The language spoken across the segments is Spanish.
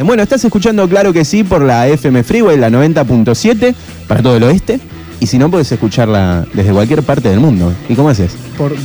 Bueno, estás escuchando Claro que Sí por la FM Freeway, la 90.7 para todo el oeste. Y si no, puedes escucharla desde cualquier parte del mundo. ¿Y cómo haces? Por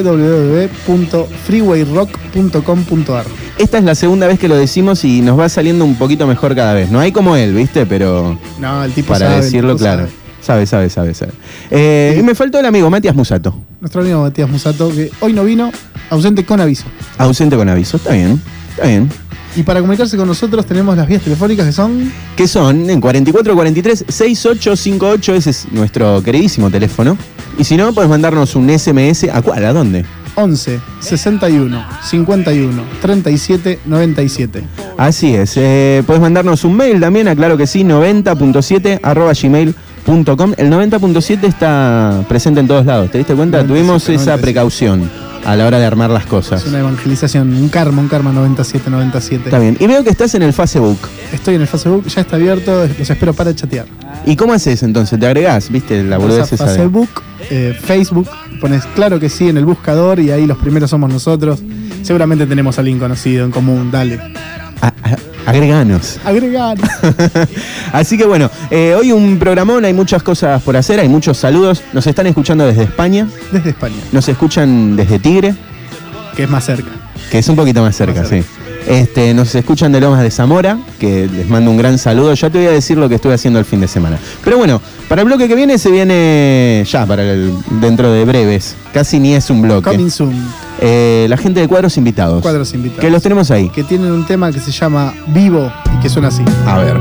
www.freewayrock.com.ar. Esta es la segunda vez que lo decimos y nos va saliendo un poquito mejor cada vez. No hay como él, ¿viste? Pero no, el tipo para sabe, decirlo claro. Sabe. Y me faltó el amigo Matías Musato. Nuestro amigo Matías Musato, que hoy no vino, ausente con aviso. Ausente con aviso, está bien. Y para comunicarse con nosotros tenemos las vías telefónicas que son... Que son en 4443-6858, ese es nuestro queridísimo teléfono. Y si no, puedes mandarnos un SMS. ¿A cuál? ¿A dónde? 11 61 51 37 97. Así es. Puedes mandarnos un mail también a claro que sí, 90.7@gmail.com. El 90.7 está presente en todos lados. ¿Te diste cuenta? Tuvimos esa precaución a la hora de armar las cosas. Es una evangelización, un karma 9797. Está bien. Y veo que estás en el Facebook. Estoy en el Facebook, ya está abierto, los espero para chatear. ¿Y cómo haces entonces? ¿Te agregás? ¿Viste? La boludez esa de... Facebook, pones Claro que Sí en el buscador y ahí los primeros somos nosotros. Seguramente tenemos a alguien conocido en común, dale. Agreganos. Así que bueno, hoy un programón, hay muchas cosas por hacer, hay muchos saludos. Nos están escuchando desde España. Desde España. Nos escuchan desde Tigre. Que es más cerca. Que es un poquito más cerca, sí. Nos escuchan de Lomas de Zamora, que les mando un gran saludo. Ya te voy a decir lo que estuve haciendo el fin de semana. Pero bueno, para el bloque que viene se viene ya dentro de breves. Casi ni es un bloque. Coming soon. La gente de Cuadros Invitados. Cuadros Invitados. Que los tenemos ahí. Que tienen un tema que se llama Vivo y que suena así. A ver.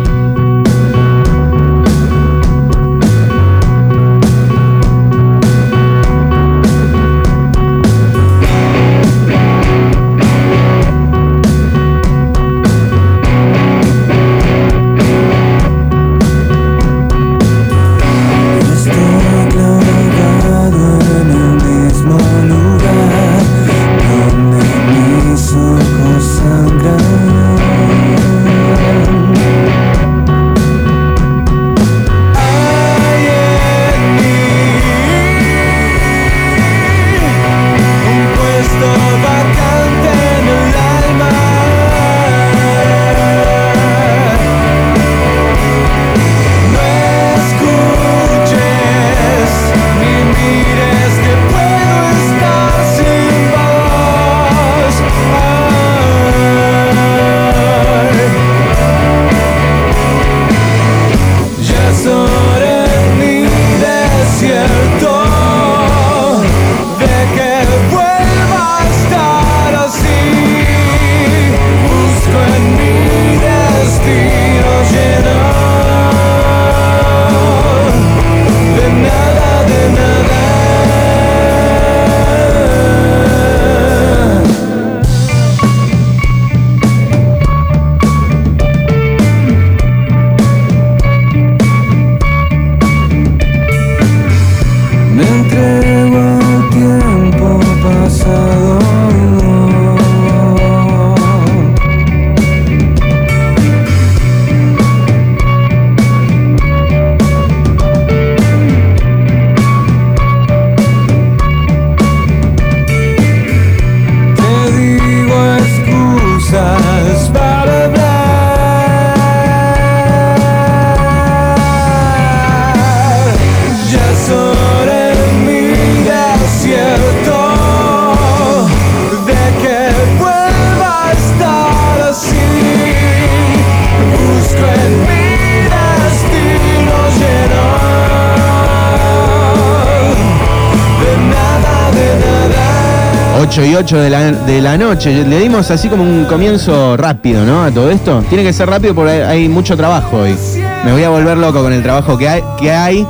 Y 8 de la noche. Le dimos así como un comienzo rápido, ¿no? A todo esto. Tiene que ser rápido porque hay mucho trabajo hoy. Me voy a volver loco con el trabajo que hay.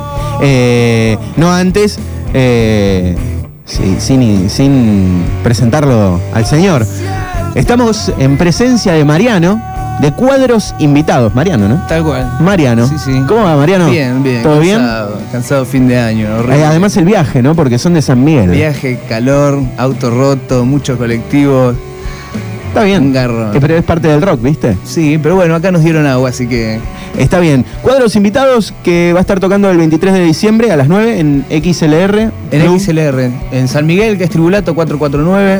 No antes, sin presentarlo al señor. Estamos en presencia de Mariano, de Cuadros Invitados. Mariano, ¿no? Tal cual. Mariano. Sí. ¿Cómo va, Mariano? Bien. ¿Todo Cansado fin de año. Además el viaje, ¿no? Porque son de San Miguel. Viaje, calor, auto roto, muchos colectivos. Está bien. Un garro. Pero es parte del rock, ¿viste? Sí, pero bueno, acá nos dieron agua, así que... Está bien. Cuadros Invitados que va a estar tocando el 23 de diciembre a las 9 en XLR. En XLR. En San Miguel, que es Tribulato 449.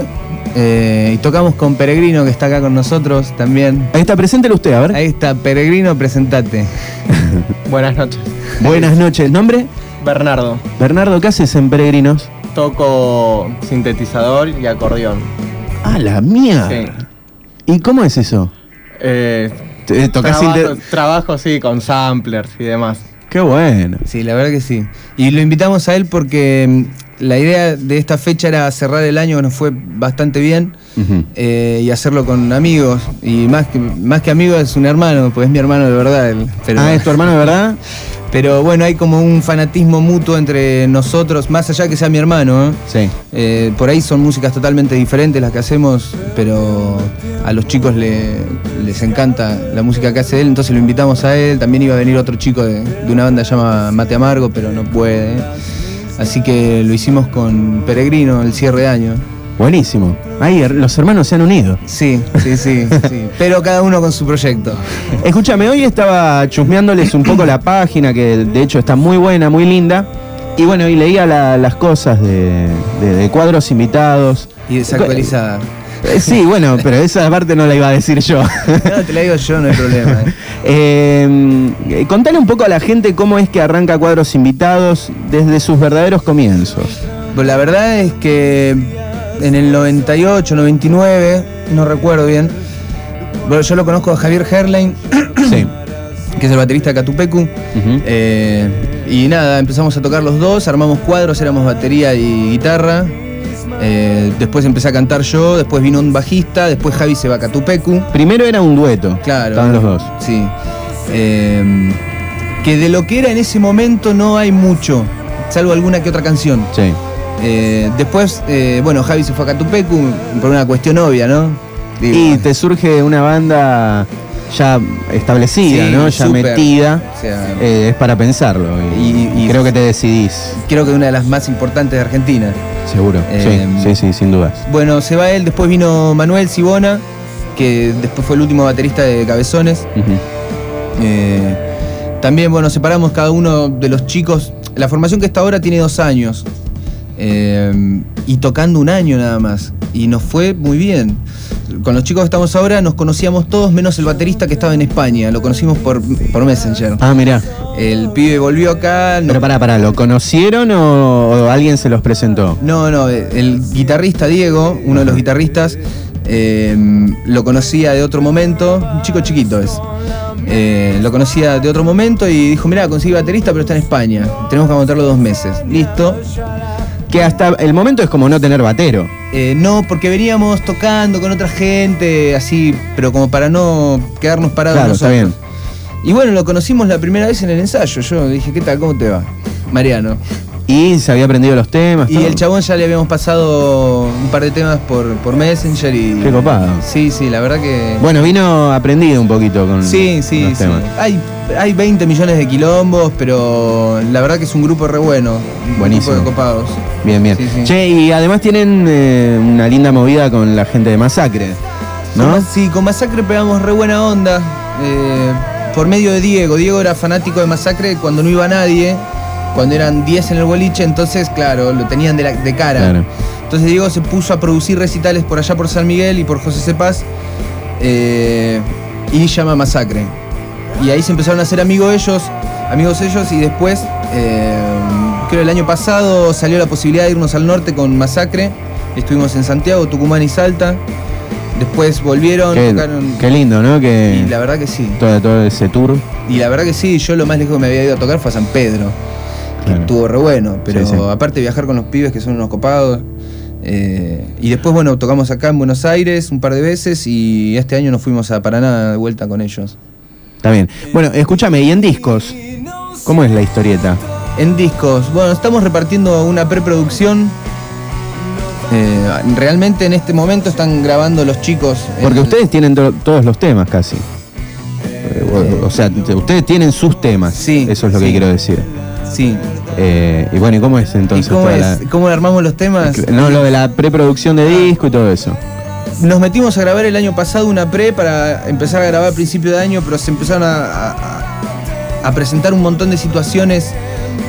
y tocamos con Peregrino, que está acá con nosotros también. Ahí está, preséntelo usted, a ver. Ahí está, Peregrino, presentate. Buenas noches. Buenas noches. ¿Nombre? Bernardo. Bernardo, ¿qué haces en Peregrinos? Toco sintetizador y acordeón. Ah, la mía. Sí. ¿Y cómo es eso? ¿Tocás Trabajo, sí, con samplers y demás. Qué bueno. Sí, la verdad que sí. Y lo invitamos a él porque la idea de esta fecha era cerrar el año, que nos fue bastante bien, y hacerlo con amigos. Y más que amigo es un hermano, pues es mi hermano de verdad. ¿Es tu hermano de verdad? Pero bueno, hay como un fanatismo mutuo entre nosotros, más allá que sea mi hermano, ¿eh? Sí. Por ahí son músicas totalmente diferentes las que hacemos, pero a los chicos les encanta la música que hace él, entonces lo invitamos a él. También iba a venir otro chico de una banda que se llama Mate Amargo, pero no puede. Así que lo hicimos con Peregrino, el cierre de año. Buenísimo. Ahí los hermanos se han unido. Sí. Pero cada uno con su proyecto. Escúchame, hoy estaba chusmeándoles un poco la página, que de hecho está muy buena, muy linda. Y bueno, y leía las cosas de cuadros invitados. Y desactualizada. Sí, bueno, pero esa parte no la iba a decir yo. No, te la digo yo, no hay problema. Contale un poco a la gente cómo es que arranca Cuadros Invitados desde sus verdaderos comienzos. Pues la verdad es que en el 98, 99, no recuerdo bien. Bueno, yo lo conozco a Javier Herlein, Sí. que es el baterista de Catupecu. Y nada, empezamos a tocar los dos, armamos cuadros, éramos batería y guitarra. Después empecé a cantar yo, después vino un bajista, después Javi se va a Catupecu. Primero era un dueto. Claro. Estaban los dos. Sí. Que de lo que era en ese momento no hay mucho, salvo alguna que otra canción. Sí. Después, bueno, Javi se fue a Catupecu por una cuestión obvia, ¿no? Digo, Y te surge una banda ya establecida, sí, ya súper. metida. O sea, Es para pensarlo. Y creo que te decidís. creo que una de las más importantes de Argentina. Seguro. Sí, sin dudas. Bueno, se va él, después vino Manuel Sibona, que después fue el último baterista de Cabezones. También, bueno, separamos cada uno de los chicos. La formación que está ahora tiene 2 años. Y tocando 1 año nada más. Y nos fue muy bien. Con los chicos que estamos ahora nos conocíamos todos, menos el baterista que estaba en España. Lo conocimos por Messenger. Ah, mirá. El pibe volvió acá. Pero pará, ¿lo conocieron o alguien se los presentó? No, el guitarrista Diego, uno de los guitarristas, lo conocía de otro momento. Un chico chiquito es. Lo conocía de otro momento y dijo, mirá, conseguí baterista, pero está en España. Tenemos que aguantarlo 2 meses. Listo. Que hasta el momento es como no tener batero. No, porque veníamos tocando con otra gente, así, pero como para no quedarnos parados Claro, nosotros. está bien. Y bueno, lo conocimos la primera vez en el ensayo. Yo dije, ¿qué tal? ¿Cómo te va? Mariano. Y se había aprendido los temas. Y todo. el chabón ya le habíamos pasado un par de temas por Messenger y... Qué copado. Sí, la verdad que... Bueno, vino aprendido un poquito con Sí. los temas. Hay 20 millones de quilombos, pero la verdad que es un grupo re bueno. Buenísimo. Un grupo de copados. Bien. Sí. Che, y además tienen una linda movida con la gente de Masacre, ¿no? Con Masacre pegamos re buena onda. Por medio de Diego. Diego era fanático de Masacre cuando no iba nadie. Cuando eran 10 en el boliche, entonces, claro, lo tenían de cara. Claro. Entonces Diego se puso a producir recitales por allá por San Miguel y por José Cepaz. Y llama Masacre. Y ahí se empezaron a hacer amigos ellos, y después, creo el año pasado salió la posibilidad de irnos al norte con Masacre. Estuvimos en Santiago, Tucumán y Salta. Después volvieron, tocaron. Qué lindo, ¿no? Y la verdad que sí. Todo ese tour. Y la verdad que sí, yo lo más lejos que me había ido a tocar fue a San Pedro. Que Claro. estuvo re bueno, pero Sí. aparte viajar con los pibes que son unos copados. Y después, bueno, tocamos acá en Buenos Aires un par de veces y este año nos fuimos a Paraná de vuelta con ellos. Está bien. Bueno, escúchame, ¿y en discos? ¿Cómo es la historieta? En discos, bueno, estamos repartiendo una preproducción. Realmente en este momento están grabando los chicos. Porque ustedes tienen todos los temas casi. O sea, ustedes tienen sus temas. Sí, Eso es lo que sí. quiero decir. Sí. Y bueno, ¿y cómo es entonces? ¿Y cómo toda es? ¿Cómo armamos los temas? No, lo de la preproducción de disco y todo eso. Nos metimos a grabar el año pasado una pre para empezar a grabar a principio de año, pero se empezaron a presentar un montón de situaciones,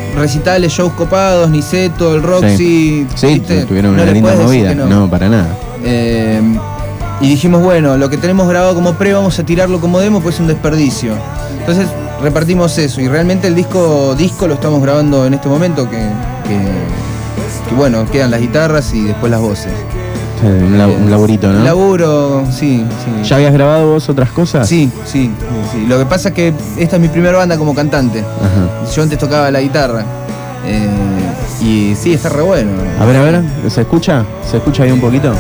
recitales, shows copados, Niceto, el Roxy. Sí, ¿viste? tuvieron No una le linda puedes decir movida. que No, para nada. Y dijimos, bueno, lo que tenemos grabado como pre vamos a tirarlo como demo, pues es un desperdicio. Entonces repartimos eso y realmente el disco lo estamos grabando en este momento que bueno, quedan las guitarras y después las voces. Un laburito, ¿no? Un laburo, sí. ¿Ya habías grabado vos otras cosas? Sí. Lo que pasa es que esta es mi primera banda como cantante. Ajá. Yo antes tocaba la guitarra. Y sí, está re bueno. A ver, ¿se escucha? ¿Se escucha ahí un poquito?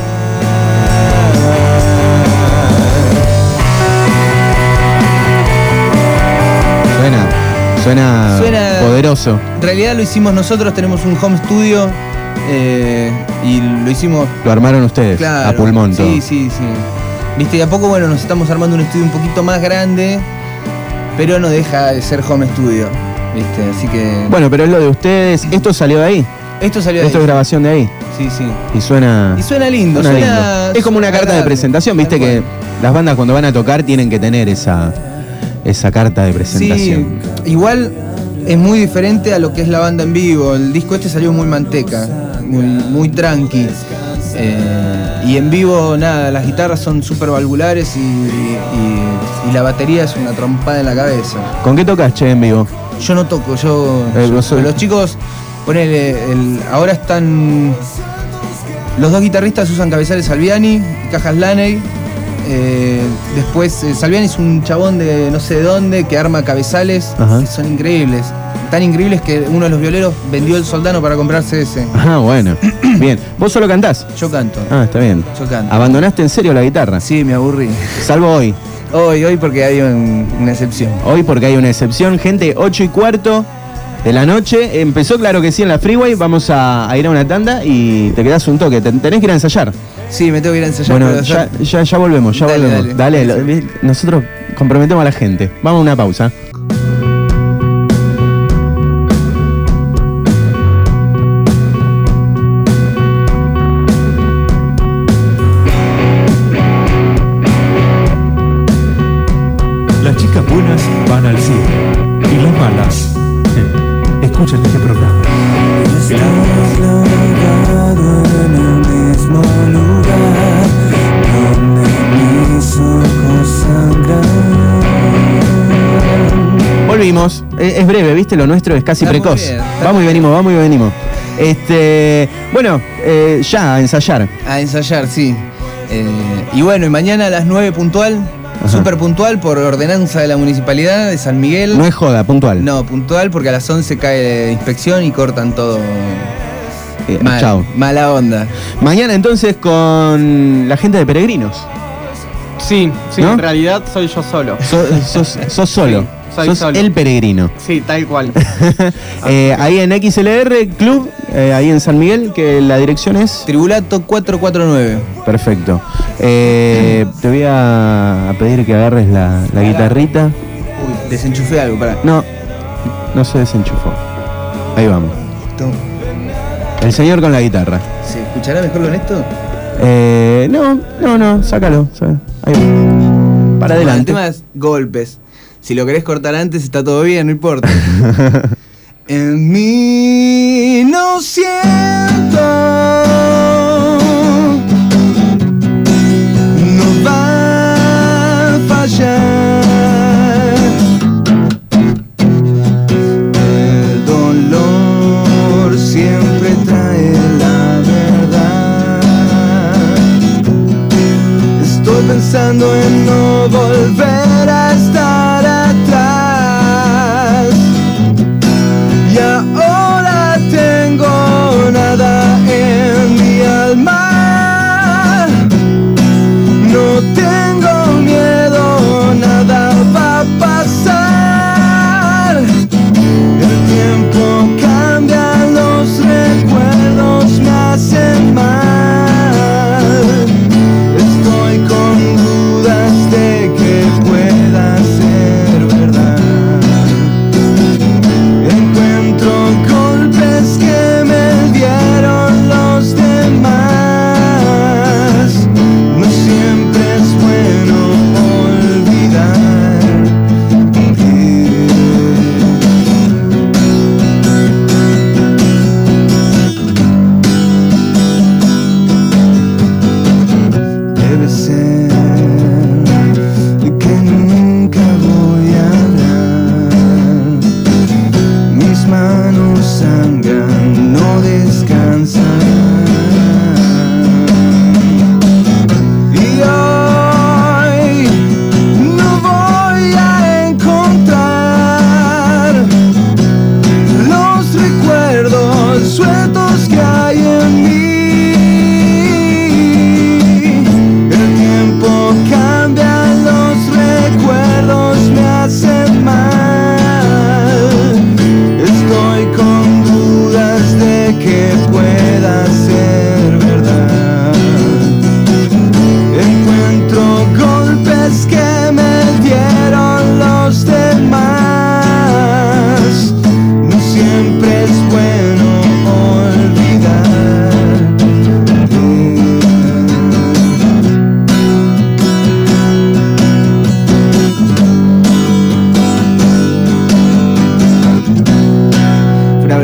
Suena poderoso. En realidad lo hicimos nosotros, tenemos un home studio y lo hicimos... Lo armaron ustedes, claro, a pulmón todo. Sí. Viste, y a poco, bueno, nos estamos armando un estudio un poquito más grande, pero no deja de ser home studio, viste, así que... Bueno, pero es lo de ustedes, ¿esto salió de ahí? Esto salió de Esto ahí. es grabación de ahí. Sí. Y suena lindo, suena Es como una carta de agradable, presentación, viste tal que cual. las bandas cuando van a tocar tienen que tener esa carta de presentación. Sí, igual es muy diferente a lo que es la banda en vivo. El disco este salió muy manteca, muy tranqui. Y en vivo, nada, las guitarras son súper valvulares y la batería es una trompada en la cabeza. ¿Con qué tocas, che, en vivo? Yo no toco, vos sos- los chicos, ponele, ahora están... Los dos guitarristas usan cabezales Salviani, cajas Laney. Después Salviani es un chabón de no sé de dónde que arma cabezales. Ajá. Que son increíbles. Tan increíbles que uno de los violeros vendió el Soldano para comprarse ese. Ah, bueno. Bien. ¿Vos solo cantás? Yo canto. Ah, está bien. Yo canto. ¿Abandonaste en serio la guitarra? Sí, me aburrí. Salvo hoy. Hoy porque hay una excepción. Hoy porque hay una excepción. Gente, 8:15 de la noche. Empezó, claro que sí, en la Freeway. Vamos a ir a una tanda y te quedás un toque. Tenés que ir a ensayar. Sí, me tengo que ir a ensayar. Bueno, pero ya volvemos, ya Dale, volvemos. dale. Nosotros comprometemos a la gente. Vamos a una pausa. Las chicas buenas van al cielo y las malas escuchan este programa. Estás clavado en el mismo lugar donde mis ojos sangran. Volvimos. Es breve, ¿viste? Lo nuestro es casi Está muy precoz. bien, está Vamos y muy venimos, vamos y venimos. Bueno, ya a ensayar. A ensayar, sí. Y bueno, y mañana a las 9 puntual, Ajá. súper puntual por ordenanza de la Municipalidad de San Miguel. No es joda, puntual. No, puntual porque a las 11 cae inspección y cortan todo. Mal, Chao. mala onda. Mañana entonces con la gente de Peregrinos. Sí, ¿No? en realidad soy yo solo. Sos solo. Sí, soy sos solo. el peregrino. Sí, tal cual. Ahí en XLR Club, ahí en San Miguel, que la dirección es... Tribulato 449. Perfecto. Te voy a pedir que agarres la guitarrita. Uy, desenchufé algo, pará. No se desenchufó. Ahí vamos. Esto- El señor con la guitarra. ¿Se escuchará mejor con esto? No, sácalo. Ahí va. Para El adelante. tema es golpes. Si lo querés cortar antes está todo bien, no importa. En mí no siento, no va a fallar. El dolor siempre trae la verdad. Estoy pensando en no volver a estar atrás. Y ahora tengo nada en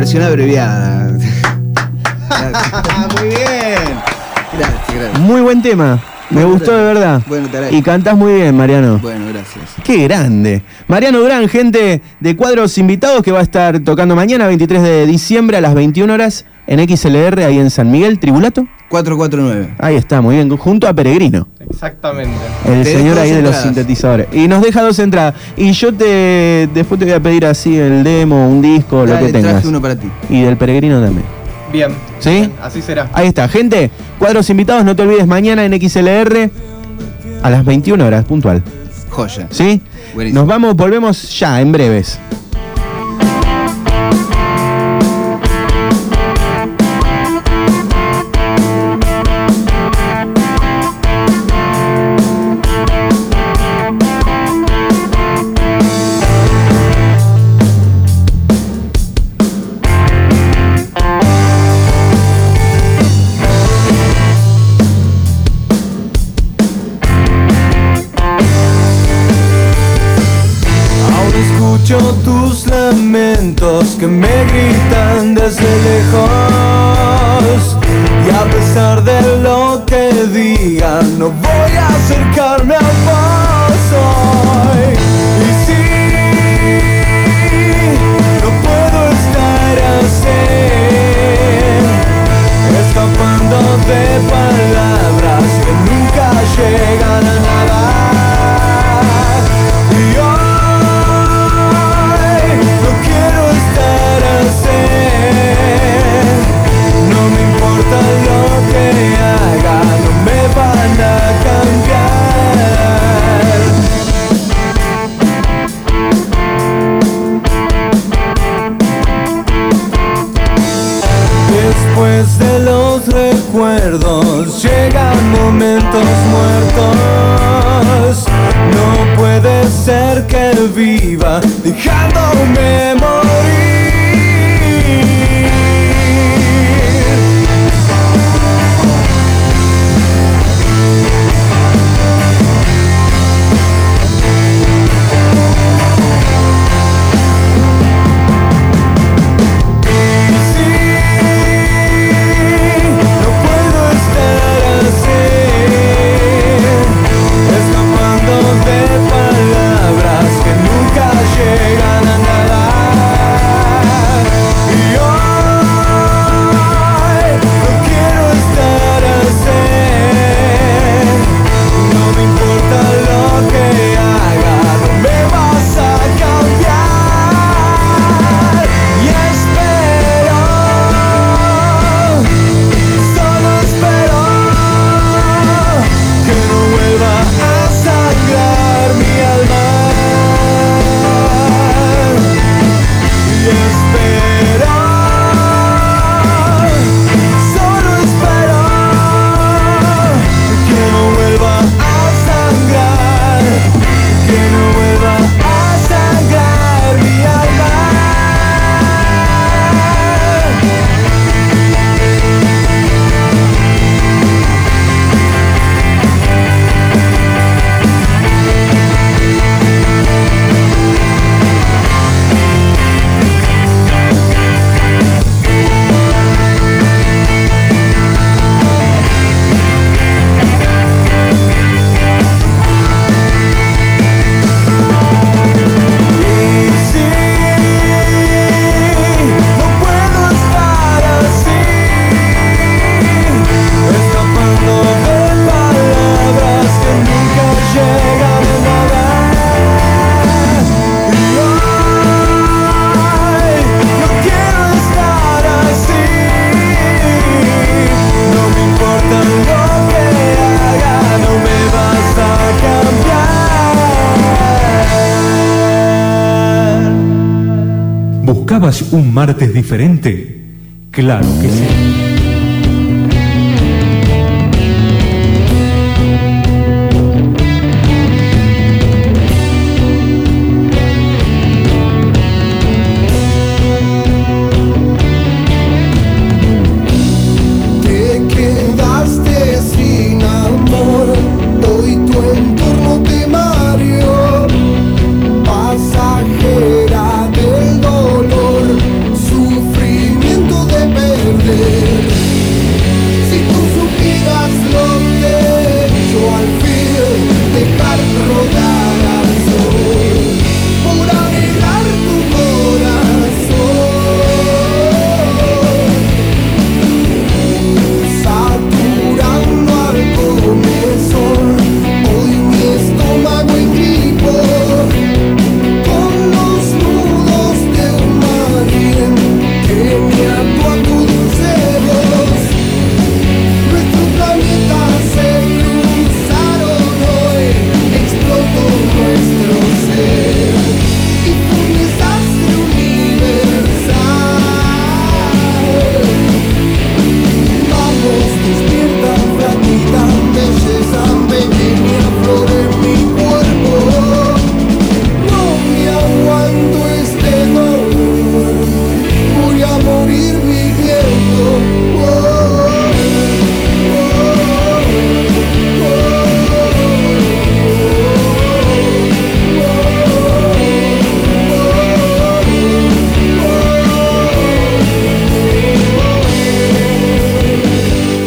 versión abreviada. Muy bien. Gracias. Muy buen tema. Me Bueno, gustó de verdad. Bueno, te agradezco. Y cantás muy bien, Mariano. Bueno, gracias. Qué grande. Mariano Durán, gente de Cuadros Invitados, que va a estar tocando mañana, 23 de diciembre, a las 21 horas, en XLR, ahí en San Miguel, Tribulato. 449. Ahí está, muy bien, junto a Peregrino, Exactamente. el Te señor dejo ahí dos de los entradas. sintetizadores. Y nos deja 2 entradas. Y yo después te voy a pedir así el demo, un disco, lo Dale, que tengas. traje uno para ti. Y del Peregrino también. Bien. ¿Sí? Bien, así será. Ahí está, gente. Cuadros Invitados, no te olvides, mañana en XLR, a las 21 horas, puntual. Joya. ¿Sí? Buenísimo. Nos vamos, volvemos ya, en breves. Ahora escucho tus lamentos que me gritan desde lejos. Y a pesar de lo que digan, no voy a acercarme a vos hoy. Y sí, no puedo estar así, escapando de palabras que nunca llegan a nada. Y hoy no quiero estar así. No me importa lo que haga, no me van a cambiar. Después de los recuerdos llegan momentos muertos. No puede ser que viva dejándome morir. No puedo estar así, escapando de palabras que nunca llegan a nada. Y hoy no quiero estar así. No me importa lo que haga, no me vas a cambiar. Y espero, solo espero que no vuelva a sangrar mi alma. Y espero, solo espero que no vuelva a sangrar, que no vuelva a sangrar mi alma. Y sí, no puedo estar así, escapando de palabras que nunca llegan a nada. Y hoy no quiero estar así. No me importa lo que haga, no me vas a cambiar. ¿Buscabas un martes diferente? Claro que sí. Te quedaste sin amor, hoy tu entorno te mareó. Pasajera del dolor, sufrir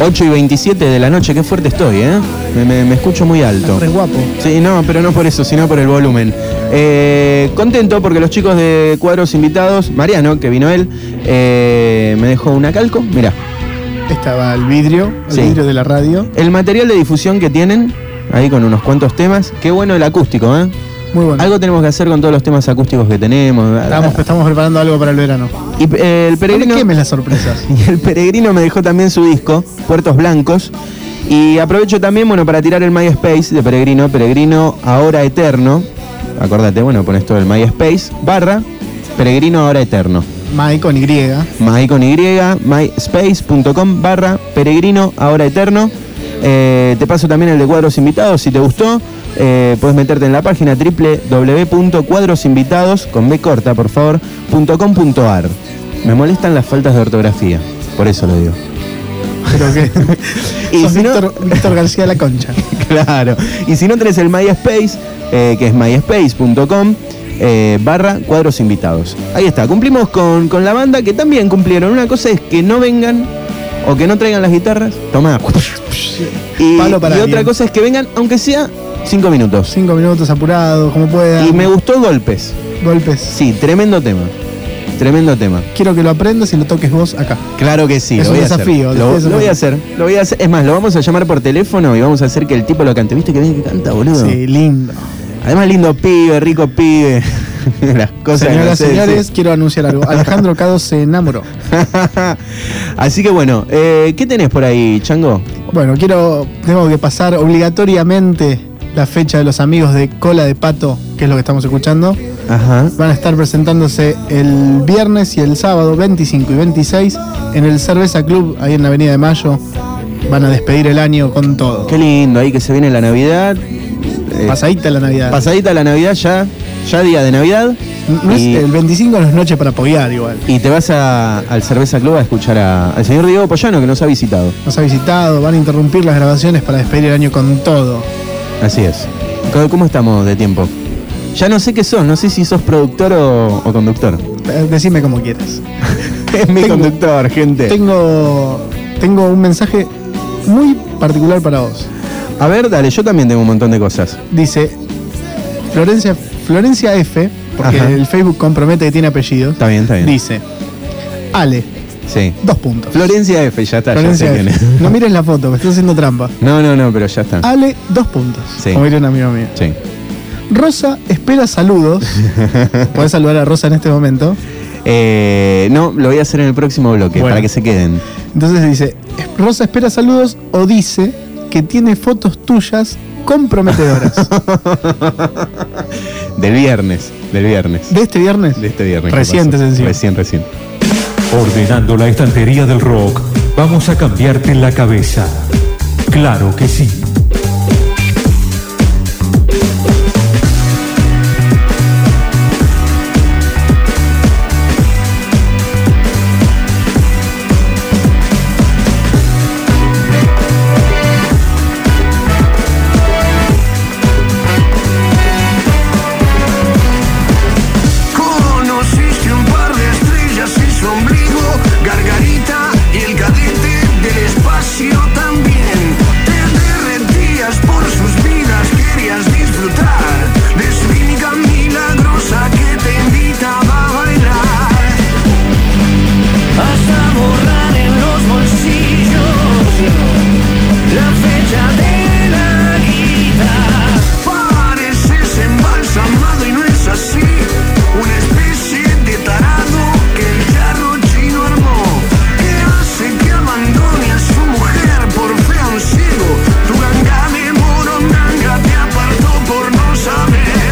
8:27 de la noche, qué fuerte estoy, ¿eh? Me escucho muy alto. Estás re guapo. Sí, no, pero no por eso, sino por el volumen. Contento porque los chicos de Cuadros Invitados, Mariano, que vino él, me dejó una calco, mirá. Estaba el vidrio de la radio. El material de difusión que tienen, ahí con unos cuantos temas, qué bueno el acústico, ¿eh? Muy bueno. Algo tenemos que hacer con todos los temas acústicos que tenemos. Estamos preparando algo para el verano. Y el peregrino. No me quemes las sorpresas. Y el peregrino me dejó también su disco, Puertos Blancos. Y aprovecho también, bueno, para tirar el MySpace de Peregrino, Peregrino Ahora Eterno. Acordate, bueno, pones todo el MySpace, / Peregrino Ahora Eterno. My con Y. My con Y, myspace.com / Peregrino Ahora Eterno. Te paso también el de Cuadros Invitados, si te gustó. Puedes meterte en la página www.cuadrosinvitados, con B corta, por favor, .com.ar. Me molestan las faltas de ortografía, por eso lo digo. Pero que Y sos si no- Víctor García de la Concha. Claro. Y si no tenés el MySpace, que es myspace.com / Cuadros Invitados. Ahí está, cumplimos con la banda, que también cumplieron. Una cosa es que no vengan o que no traigan las guitarras. Tomá. Y Palo para otra alguien. cosa es que vengan, aunque sea 5 minutos. 5 minutos apurado, como pueda. Y me gustó Golpes. Golpes. Sí, tremendo tema. Tremendo tema. Quiero que lo aprendas y lo toques vos acá. Claro que sí, Es lo un voy a hacer. desafío, Lo después voy a hacer, lo voy a hacer. Es más, lo vamos a llamar por teléfono y vamos a hacer que el tipo lo cante. ¿Viste que bien que canta, boludo? Sí, lindo. Además, lindo pibe, rico pibe. Las cosas que no Señoras, sé señores, decir. quiero anunciar algo. Alejandro Cado se enamoró. Así que bueno, ¿qué tenés por ahí, Chango? Bueno, tengo que pasar obligatoriamente la fecha de los amigos de Cola de Pato, que es lo que estamos escuchando. Ajá. Van a estar presentándose el viernes y el sábado 25 y 26 en el Cerveza Club, ahí en la Avenida de Mayo. Van a despedir el año con todo. Qué lindo, ahí que se viene la Navidad. Pasadita la Navidad. Pasadita la Navidad, ya día de Navidad. No es Y- el 25 no es noche para apoyar igual. Y te vas al Cerveza Club a escuchar al señor Diego Pollano, que nos ha visitado. Nos ha visitado, van a interrumpir las grabaciones para despedir el año con todo. Así es. ¿Cómo estamos de tiempo? Ya no sé qué sos, no sé si sos productor o conductor. Decime como quieras. Es mi Tengo- conductor, gente. Tengo un mensaje muy particular para vos. A ver, dale, yo también tengo un montón de cosas. Dice Florencia F, porque Ajá. el Facebook compromete que tiene apellido. Está bien, está bien. Dice Ale, Sí. 2 puntos. Florencia F, ya está, Florencia ya sé quién F. es. No mires la foto, me estás haciendo trampa. No, pero ya está. Ale, 2 puntos. Sí. Como diría un amigo mío. Sí. Rosa espera saludos. Podés saludar a Rosa en este momento. No, lo voy a hacer en el próximo bloque, Bueno. para que se queden. Entonces dice, Rosa espera saludos o dice que tiene fotos tuyas comprometedoras. Del viernes. ¿De este viernes? De este viernes. Recientes encima. Recién. Ordenando la estantería del rock, vamos a cambiarte la cabeza. Claro que sí. Conociste un par de estrellas y su ombligo, Gargarita y el cadete del espacio también. Te derretías por sus vidas, querías disfrutar de su química milagrosa que te invitaba a bailar. Hasta borrar en los bolsillos la fecha de la guita. Pareces embalsamado y no es así. Una especie de tarado que el charro chino armó, que hace que abandone a su mujer por fe a un ciego. Tu ganga de morondanga te apartó por no saber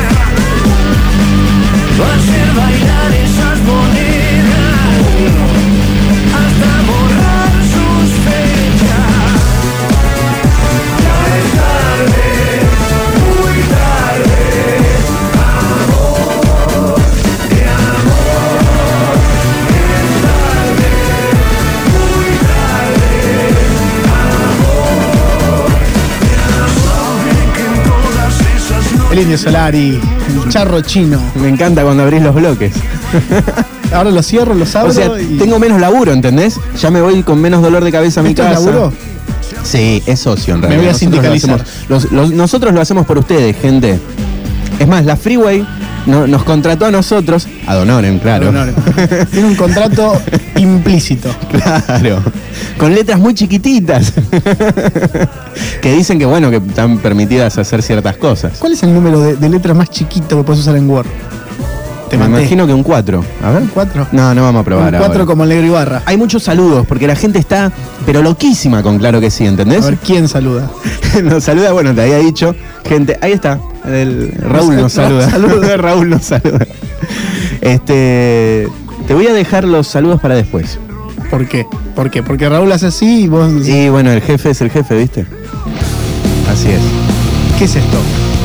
hacer bailar esas monedas hasta borrar sus fechas. Ya es tarde, muy tarde. El Indio Solari, el charro chino. Me encanta cuando abrís los bloques. Ahora los cierro, los abro O sea, y... tengo menos laburo, ¿entendés? Ya me voy con menos dolor de cabeza a mi ¿Esto es casa. laburo? Sí, es socio en Me realidad. voy a sindicalizar. Nosotros lo hacemos por ustedes, gente. Es más, la Freeway nos contrató a nosotros, ad honorem, claro. Tiene un contrato implícito. Claro. Con letras muy chiquititas. Que dicen que bueno, que están permitidas hacer ciertas cosas. ¿Cuál es el número de letra más chiquito que puedes usar en Word? Te Me maté. imagino que un 4. A ver. ¿Un 4? No vamos a probar Un 4 ahora. como el negro Ibarra. Hay muchos saludos, porque la gente está, pero loquísima con Claro que sí, ¿entendés? A ver quién saluda. Nos saluda, bueno, te había dicho, gente, ahí está, Raúl nos saluda. Raúl nos saluda. Te voy a dejar los saludos para después. ¿Por qué? ¿Por qué? Porque Raúl hace así y vos... Y bueno, el jefe es el jefe, ¿viste? Así es. ¿Qué es esto?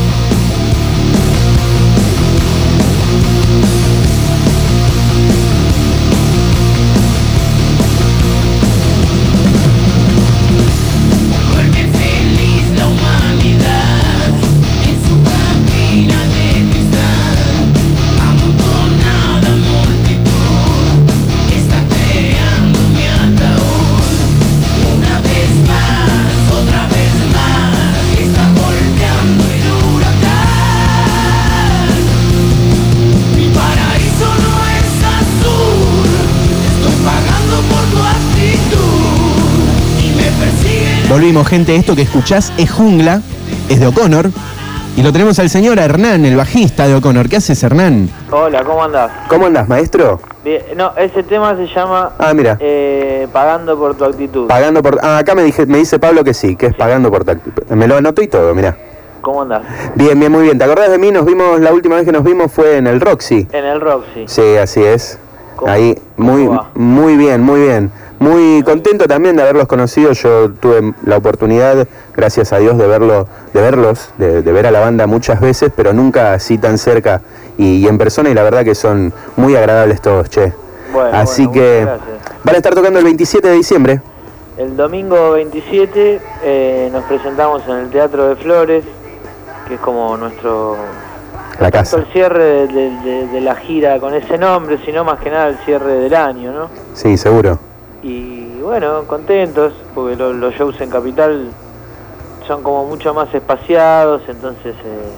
Volvimos, gente, esto que escuchás es Jungla, es de O'Connor, y lo tenemos al señor Hernán, el bajista de O'Connor. ¿Qué haces, Hernán? Hola, ¿cómo andás? ¿Cómo andás, maestro? Bien, no, ese tema se llama Mira. Pagando por tu actitud. Pagando por... acá me dice Pablo que sí, que es Pagando por tu actitud. Me lo anoto y todo, mirá. ¿Cómo andás? Bien, muy bien. ¿Te acordás de mí? La última vez que nos vimos fue en el Roxy. En el Roxy. Sí, así es. Ahí, cómo va? muy bien. Muy contento también de haberlos conocido. Yo tuve la oportunidad, gracias a Dios, de ver a la banda muchas veces, pero nunca así tan cerca y en persona, y la verdad que son muy agradables todos, che. Bueno, así muchas que gracias. van a estar tocando el 27 de diciembre. El domingo 27 nos presentamos en el Teatro de Flores, que es como nuestro... La casa. El cierre de la gira con ese nombre, sino más que nada el cierre del año, ¿no? Sí, seguro. Y bueno, contentos, porque los shows en Capital son como mucho más espaciados, entonces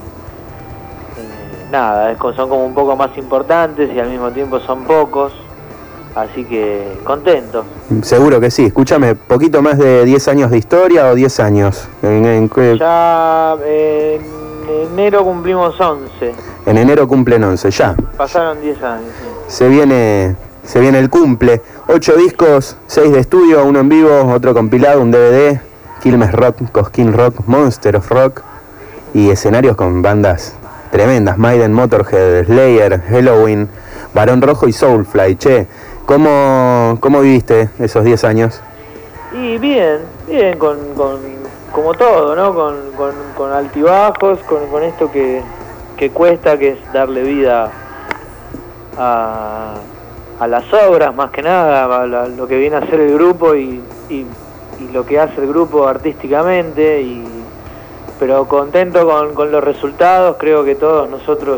nada, son como un poco más importantes y al mismo tiempo son pocos, así que contento. Seguro que sí. Escúchame, ¿poquito más de 10 años de historia o 10 años? Ya en enero cumplimos 11. En enero cumplen 11, ya. Pasaron 10 años, sí. Se viene el cumple. 8 discos, 6 de estudio, 1 en vivo, otro compilado, un DVD, Quilmes Rock, Cosquín Rock, Monster of Rock, y escenarios con bandas tremendas, Maiden, Motorhead, Slayer, Halloween, Barón Rojo y Soulfly. Che, ¿cómo viviste esos 10 años? Y bien, como todo, ¿no? Con altibajos, con esto que cuesta, que es darle vida a las obras, más que nada, a lo que viene a hacer el grupo y lo que hace el grupo artísticamente, pero contento con los resultados. Creo que todos nosotros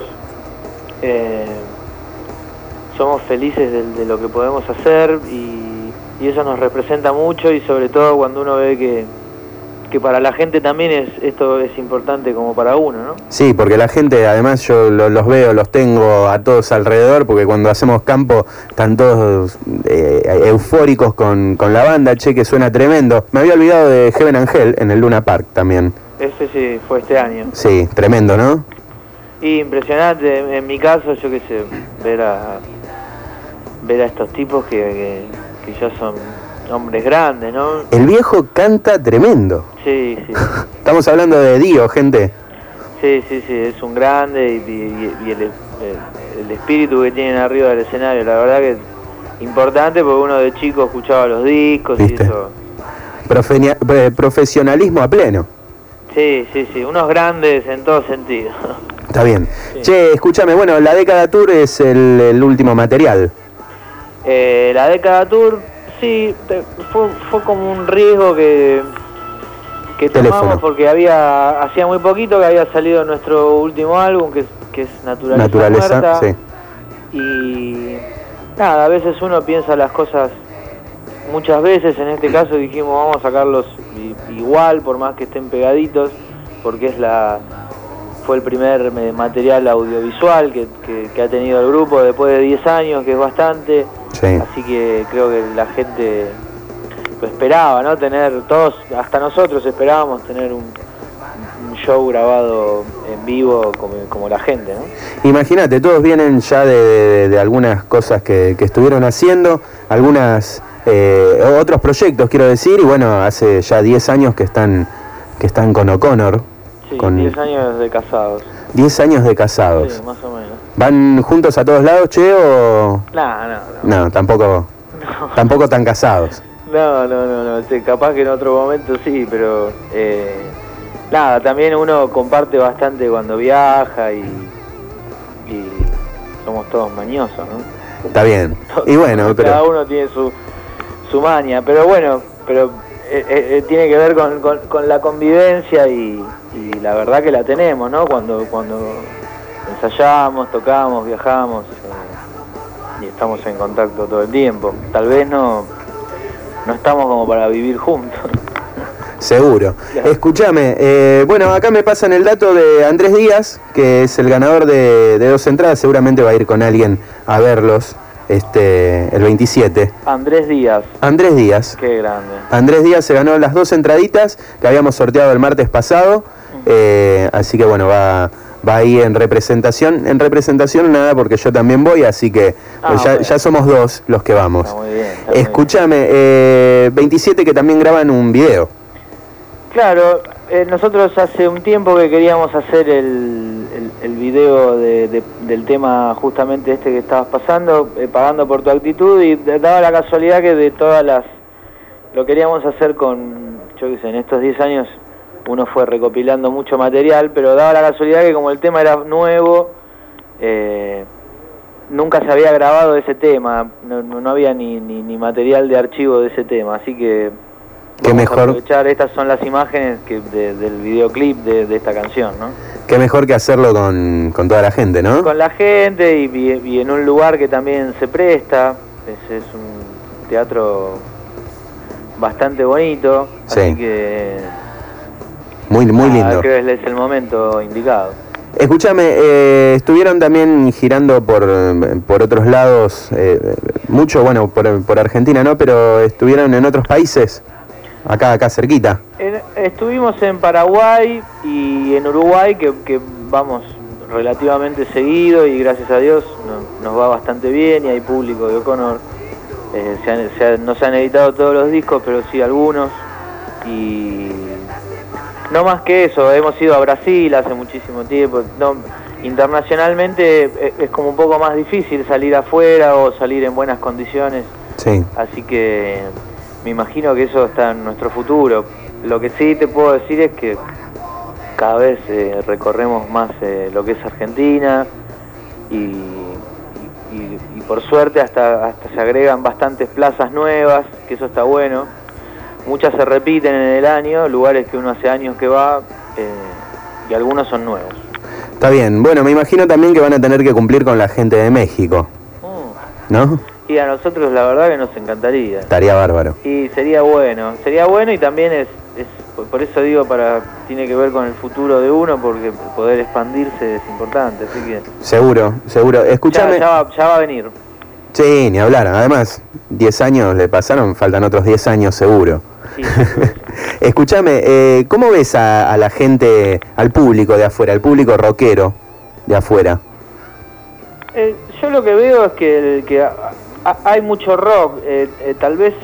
somos felices de lo que podemos hacer y eso nos representa mucho, y sobre todo cuando uno ve que para la gente también esto es importante como para uno, ¿no? Sí, porque la gente, además yo los veo, los tengo a todos alrededor, porque cuando hacemos campo están todos eufóricos con la banda, che, que suena tremendo. Me había olvidado de Heaven and Hell en el Luna Park también. Ese sí, fue este año. Sí, tremendo, ¿no? Y impresionante, en mi caso, yo qué sé, ver a estos tipos que ya son hombres grandes, ¿no? El viejo canta tremendo. Sí. Estamos hablando de Dio, gente. Sí, es un grande y el espíritu que tienen arriba del escenario, la verdad que es importante, porque uno de chico escuchaba los discos. ¿Viste? Y eso. Profesionalismo a pleno. Sí, unos grandes en todo sentido. Está bien. Sí. Che, escúchame, bueno, la Década Tour es el último material. La Década Tour, sí, fue como un riesgo que tomamos, porque hacía muy poquito que había salido nuestro último álbum, que es Naturaleza Muerta. Sí. Y nada, a veces uno piensa las cosas muchas veces. En este caso dijimos, vamos a sacar los igual, por más que estén pegaditos, porque fue el primer material audiovisual que ha tenido el grupo después de 10 años, que es bastante. Sí. Así que creo que la gente lo esperaba, ¿no? Tener todos, hasta nosotros esperábamos tener un show grabado en vivo como la gente, ¿no? Imagínate, todos vienen ya de algunas cosas que estuvieron haciendo, otros proyectos, quiero decir, y bueno, hace ya 10 años que están con O'Connor. Sí, 10 años de casados. 10 años de casados. Sí, más o menos. ¿Van juntos a todos lados, che, o...? No, tampoco tan casados. No, sí, capaz que en otro momento sí, pero nada, también uno comparte bastante cuando viaja y somos todos mañosos, ¿no? Está bien. Y bueno, pero... Cada uno tiene su maña, pero bueno, tiene que ver con la convivencia y la verdad que la tenemos, ¿no? Cuando ensayamos, tocamos, viajamos y estamos en contacto todo el tiempo. Tal vez no estamos como para vivir juntos. Seguro. Escúchame, bueno, acá me pasan el dato de Andrés Díaz, que es el ganador de 2 entradas, seguramente va a ir con alguien a verlos el 27. Andrés Díaz. Qué grande. Andrés Díaz se ganó las 2 entraditas que habíamos sorteado el martes pasado, así que bueno, va ahí en representación. En representación nada, porque yo también voy, así que pues ya somos 2 los que vamos. Está muy bien. Escúchame, 27 que también graban un video. Claro, nosotros hace un tiempo que queríamos hacer el video del tema justamente que estabas pasando, Pagando por tu actitud, y daba la casualidad que de lo queríamos hacer en estos 10 años uno fue recopilando mucho material, pero daba la casualidad que como el tema era nuevo, nunca se había grabado ese tema, no había ni material de archivo de ese tema, así que qué mejor aprovechar. Estas son las imágenes del videoclip de esta canción, ¿no? Qué mejor que hacerlo con toda la gente, ¿no? Con la gente y en un lugar que también se presta. Es un teatro bastante bonito, sí. Así que muy lindo. Creo que es el momento indicado. Escúchame, estuvieron también girando por otros lados, mucho, bueno, por Argentina, ¿no? Pero estuvieron en otros países. Acá cerquita. Estuvimos en Paraguay y en Uruguay, que vamos relativamente seguido y gracias a Dios nos va bastante bien y hay público de O'Connor. No se han editado todos los discos, pero sí algunos. Y no más que eso, hemos ido a Brasil hace muchísimo tiempo. Internacionalmente es como un poco más difícil salir afuera o salir en buenas condiciones. Sí. Así que me imagino que eso está en nuestro futuro. Lo que sí te puedo decir es que cada vez recorremos más lo que es Argentina y por suerte hasta se agregan bastantes plazas nuevas, que eso está bueno. Muchas se repiten en el año, lugares que uno hace años que va y algunos son nuevos. Está bien. Bueno, me imagino también que van a tener que cumplir con la gente de México, ¿no? Y a nosotros la verdad que nos encantaría. Estaría bárbaro. Y sería bueno y también es por eso digo, tiene que ver con el futuro de uno, porque poder expandirse es importante, así que... Seguro. Escúchame. Ya va a venir. Sí, ni hablar. Además, 10 años le pasaron, faltan otros 10 años seguro. Sí. Escúchame, ¿cómo ves a la gente, al público de afuera, al público rockero de afuera? Yo lo que veo es que hay mucho rock, tal vez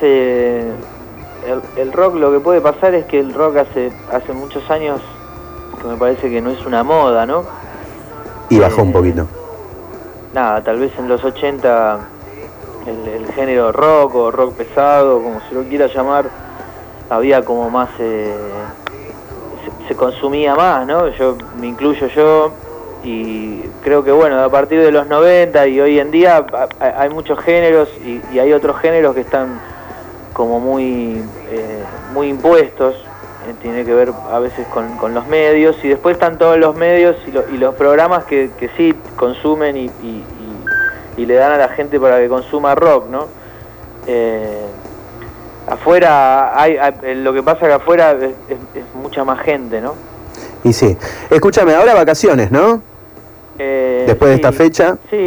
el rock, lo que puede pasar es que el rock hace muchos años que me parece que no es una moda, ¿no? Y bajó un poquito. Nada, tal vez en los 80 el género rock o rock pesado, como se lo quiera llamar, había como más, se consumía más, ¿no? Me incluyo yo. Y creo que bueno, a partir de los 90 y hoy en día hay muchos géneros y hay otros géneros que están como muy impuestos, tiene que ver a veces con los medios, y después están todos los medios y los programas que sí consumen y le dan a la gente para que consuma rock, ¿no? Afuera, lo que pasa que afuera es mucha más gente, ¿no? Y sí. Escúchame, ahora vacaciones, ¿no? Después de esta fecha. Sí,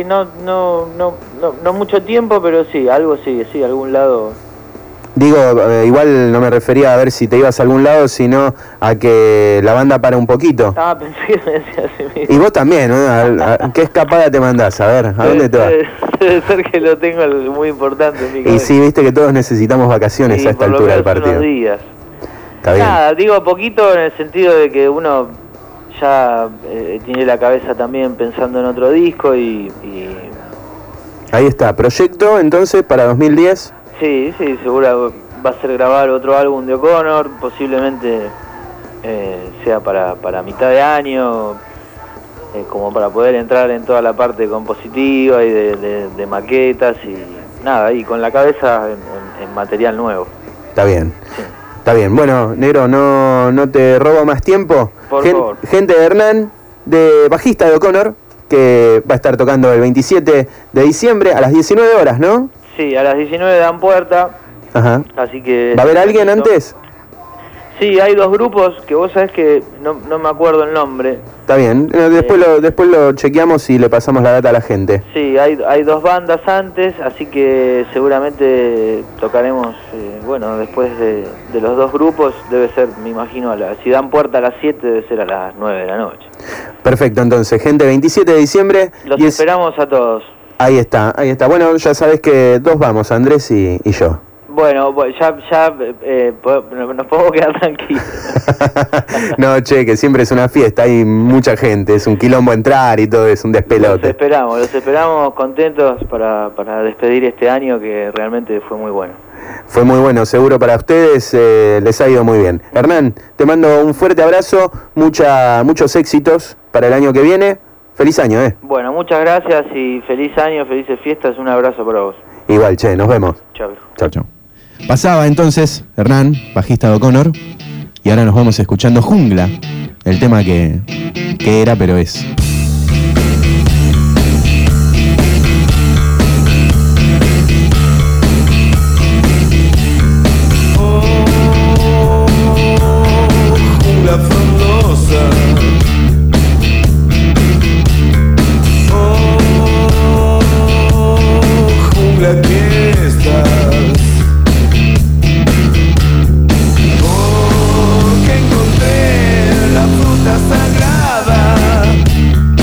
no mucho tiempo, pero sí, algo sí, algún lado. Digo, igual no me refería a ver si te ibas a algún lado, sino a que la banda para un poquito. Pensé que me decías así mismo. Y vos también, ¿no? ¿Qué escapada te mandás? A ver, ¿a dónde te vas? Debe ser que lo tengo muy importante en mi cabeza. Y sí, viste que todos necesitamos vacaciones a esta altura del partido. Unos días. Está bien. Nada, digo poquito en el sentido de que uno ya tiene la cabeza también pensando en otro disco y... Ahí está, proyecto entonces para 2010. Sí, seguro va a ser grabar otro álbum de O'Connor, posiblemente sea para mitad de año, como para poder entrar en toda la parte compositiva y de maquetas y nada, y con la cabeza en material nuevo. Está bien. Sí. Está bien. Bueno, negro, no te robo más tiempo. Por favor. Gente de Hernán, bajista de O'Connor, que va a estar tocando el 27 de diciembre a las 19 horas, ¿no? Sí, a las 19 dan puerta. Ajá. Así que... ¿Va a haber alguien antes? Sí, hay dos grupos que vos sabés que no me acuerdo el nombre. Está bien. Después lo chequeamos y le pasamos la data a la gente. Sí, hay dos bandas antes, así que seguramente tocaremos, después de los dos grupos, debe ser, me imagino, si dan puerta a las 7, debe ser a las 9 de la noche. Perfecto, entonces, gente, 27 de diciembre. Los esperamos a todos. Ahí está. Bueno, ya sabes que dos vamos, Andrés y yo. Bueno, ya nos podemos quedar tranquilos. No, che, que siempre es una fiesta, hay mucha gente, es un quilombo entrar y todo, es un despelote. Los esperamos contentos para despedir este año que realmente fue muy bueno. Fue muy bueno, seguro para ustedes les ha ido muy bien. Hernán, te mando un fuerte abrazo, muchos éxitos para el año que viene. Feliz año, Bueno, muchas gracias y feliz año, felices fiestas, un abrazo para vos. Igual, che, nos vemos. Chau. Pasaba entonces Hernán, bajista de O'Connor, y ahora nos vamos escuchando Jungla, el tema que era pero es. Jungla frondosa. Jungla que estás. Porque encontré la fruta sagrada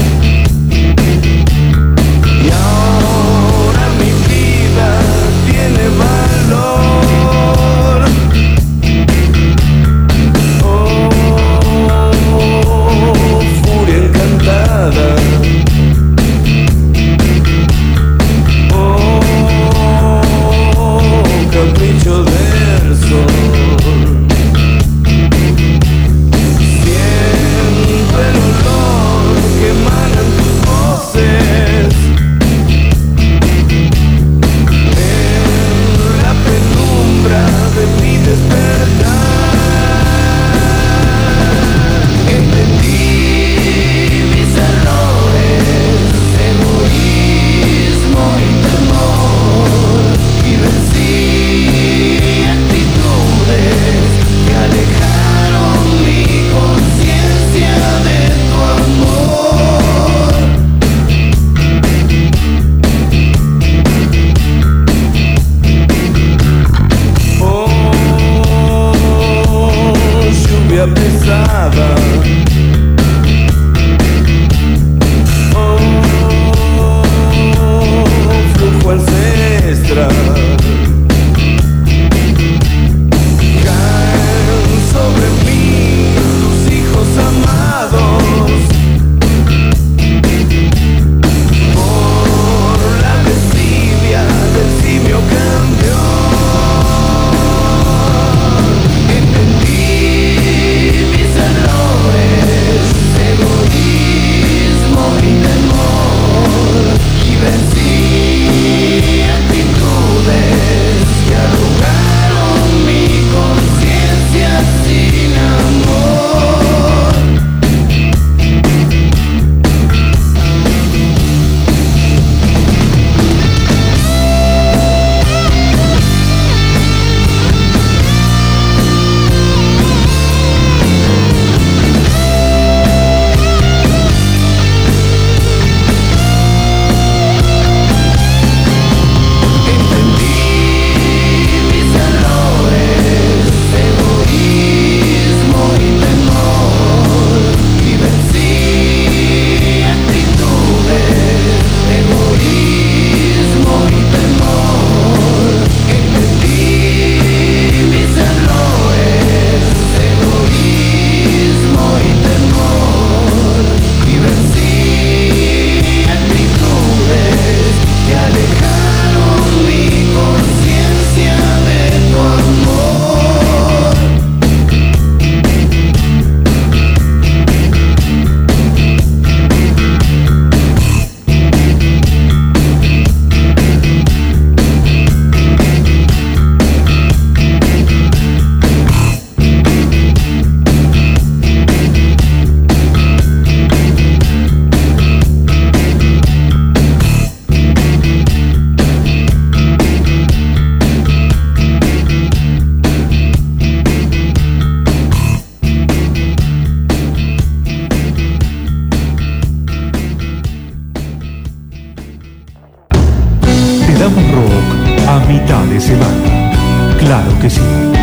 bailamos rock a mitad de semana. Claro que sí.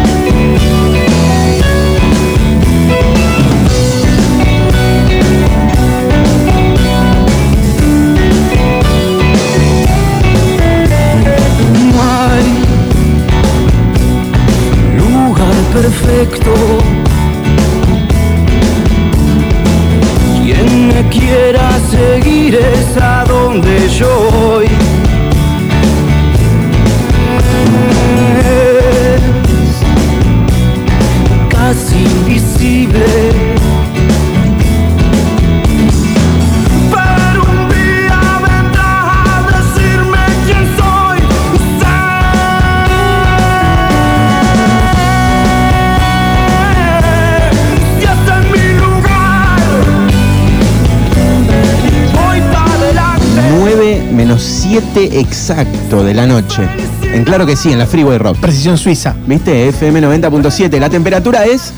No hay lugar perfecto. Quien me quiera seguir es a donde yo voy. Es casi invisible. Pero un día vendrá a decirme quién soy. Si este es mi lugar, voy para adelante. 9 menos 7 exacto de la noche. En Claro que sí, en la Freeway Rock. Precisión suiza. ¿Viste? FM 90.7. La temperatura es...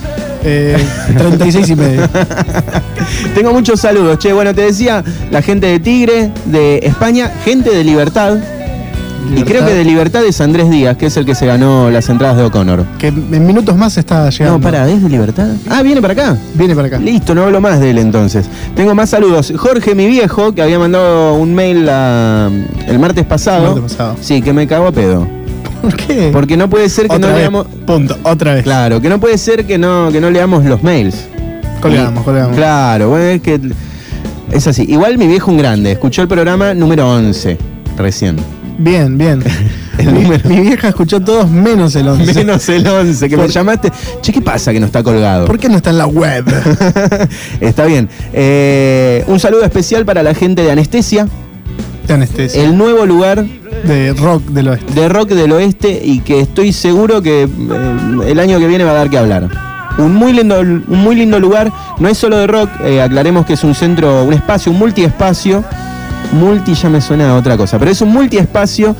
36 y medio. Tengo muchos saludos, che. Bueno, te decía, la gente de Tigre, de España, gente de Libertad. Y creo que de Libertad es Andrés Díaz, que es el que se ganó las entradas de O'Connor. Que en minutos más está llegando. No, para, ¿es de Libertad? Ah, ¿viene para acá? Viene para acá. Listo, no hablo más de él entonces. Tengo más saludos. Jorge, mi viejo, que había mandado un mail el martes pasado. El martes pasado. Sí, que me cagó a pedo. ¿Por qué? Porque no puede ser que Otra no vez. leamos... Punto, otra vez. Claro, que no puede ser que no leamos los mails. Colgamos. Claro, bueno, es que... Es así. Igual mi viejo un grande. Escuchó el programa número 11 recién. Bien. Mi vieja escuchó todos menos el 11. Menos el 11, que me llamaste. Che, ¿qué pasa que no está colgado? ¿Por qué no está en la web? Está bien. Un saludo especial para la gente de Anestesia. De anestesia. El nuevo lugar De rock del oeste. de rock del oeste y que estoy seguro que el año que viene va a dar que hablar. Un muy lindo lugar. No es solo de rock, aclaremos que es un centro, un espacio, un multiespacio. Multi ya me suena a otra cosa, pero es un multiespacio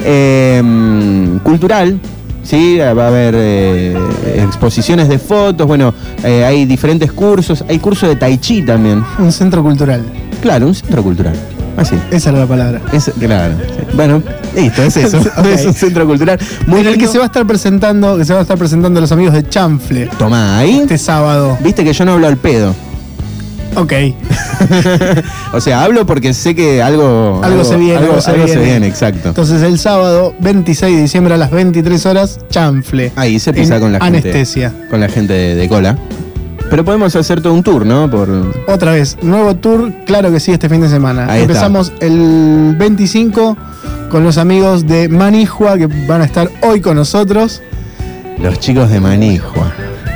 cultural. Sí, va a haber exposiciones de fotos, bueno, hay diferentes cursos, hay cursos de tai chi también. Un centro cultural. Claro, un centro cultural. Así. Esa era la palabra. Claro. Sí. Bueno, listo, es eso. Ok. Es un centro cultural muy En el que lindo. se va a estar presentando, los amigos de Chanfle Tomá, ahí. este sábado. Viste que yo no hablo al pedo. Ok. O sea, hablo porque sé que algo se viene, algo algo se se viene. viene, exacto. Entonces el sábado 26 de diciembre a las 23 horas, Chanfle. Ahí se pisa en con la gente. Anestesia. Con la gente de cola. Pero podemos hacer todo un tour, ¿no? Otra vez, nuevo tour, claro que sí, este fin de semana. Ahí Empezamos el 25 con los amigos de Manijua que van a estar hoy con nosotros. Los chicos de Manijua.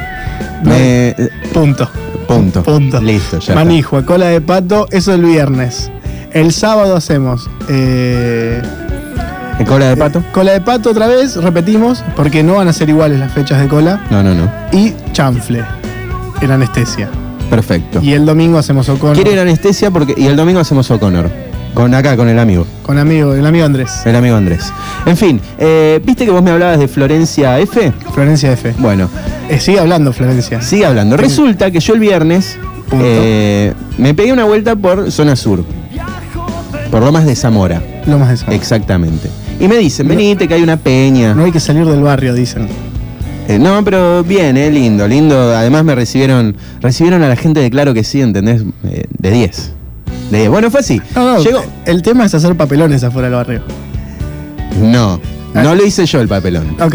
Punto. Punto. Listo, ya Manijua, cola de pato, eso el viernes. El sábado hacemos está. ¿En cola de pato? cola de pato otra vez, repetimos, porque no van a ser iguales las fechas de cola. No. Y Chanfle, en Anestesia. Perfecto. Y el domingo hacemos O'Connor. Quiero ir a Anestesia y el domingo hacemos O'Connor. Con el amigo. Con el amigo Andrés. El amigo Andrés. En fin, ¿viste que vos me hablabas de Florencia F? Florencia F. Bueno, Sigue hablando, Florencia. sigue hablando. Resulta que yo el viernes Punto. me pegué una vuelta por zona sur. Por Lomas de Zamora. Lomas de Zamora. Exactamente. Y me dicen, venite que hay una peña. No hay que salir del barrio, dicen. No, pero bien, lindo. Además me recibieron a la gente de Claro que sí, ¿entendés? De 10. Bueno, fue así. No, Llegó. el tema es hacer papelones afuera del barrio. No lo hice yo el papelón. Ok.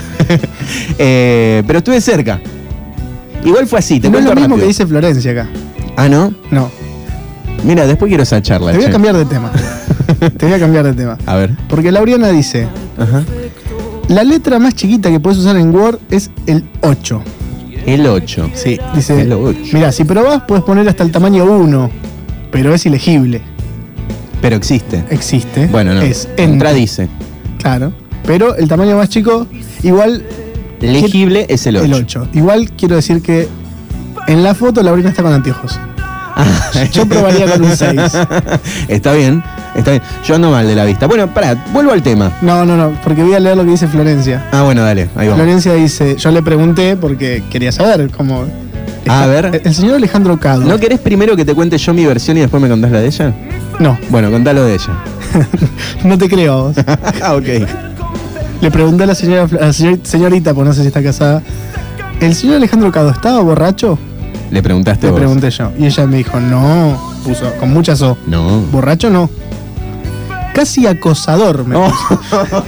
Pero estuve cerca. Igual fue así, te No es cuento lo mismo rápido. que dice Florencia acá. Ah, ¿no? No. Mira, después quiero esa charla. Te voy a che. cambiar de tema. Te voy a cambiar de tema. A ver. Porque Lauriana dice, Ajá. la letra más chiquita que puedes usar en Word es el 8. El 8. Sí. Dice, El 8. mira, si probás puedes poner hasta el tamaño 1, pero es ilegible. Pero existe. Existe. Bueno, no. Es enter. Contradice. Claro. Pero el tamaño más chico, igual Legible es el 8. el 8. Igual quiero decir que en la foto Laurina está con anteojos. Yo probaría con un 6. Está bien. Yo ando mal de la vista. Bueno, pará, vuelvo al tema. No, porque voy a leer lo que dice Florencia. Ah, bueno, dale, ahí vamos. Florencia dice, yo le pregunté porque quería saber cómo... A ver. El señor Alejandro Cado. ¿No querés primero que te cuente yo mi versión y después me contás la de ella? No. Bueno, contalo de ella. No te creo a vos. Ah, ok. Le pregunté a la señorita, pues no sé si está casada. ¿El señor Alejandro Cado estaba borracho? Le preguntaste Le vos. pregunté yo. Y ella me dijo, no. Puso con muchas O. No. Borracho no. Casi acosador me puso.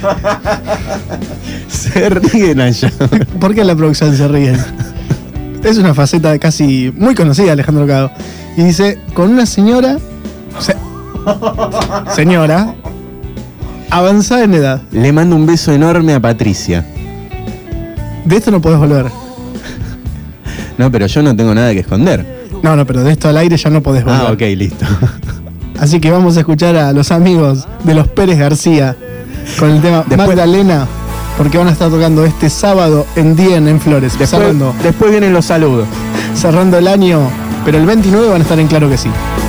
Se ríen allá. ¿Por qué la producción se ríe? Es una faceta casi muy conocida de Alejandro Cado. Y dice, con una señora... señora... avanzada en edad. Le mando un beso enorme a Patricia. De esto no podés volver. No, pero yo no tengo nada que esconder. No, pero de esto al aire ya no podés volver. Ah, ok, listo. Así que vamos a escuchar a los amigos de los Pérez García con el tema Después- Magdalena, porque van a estar tocando este sábado en Dien en Flores, Después vienen los saludos. cerrando el año, pero el 29 van a estar en Claro que sí.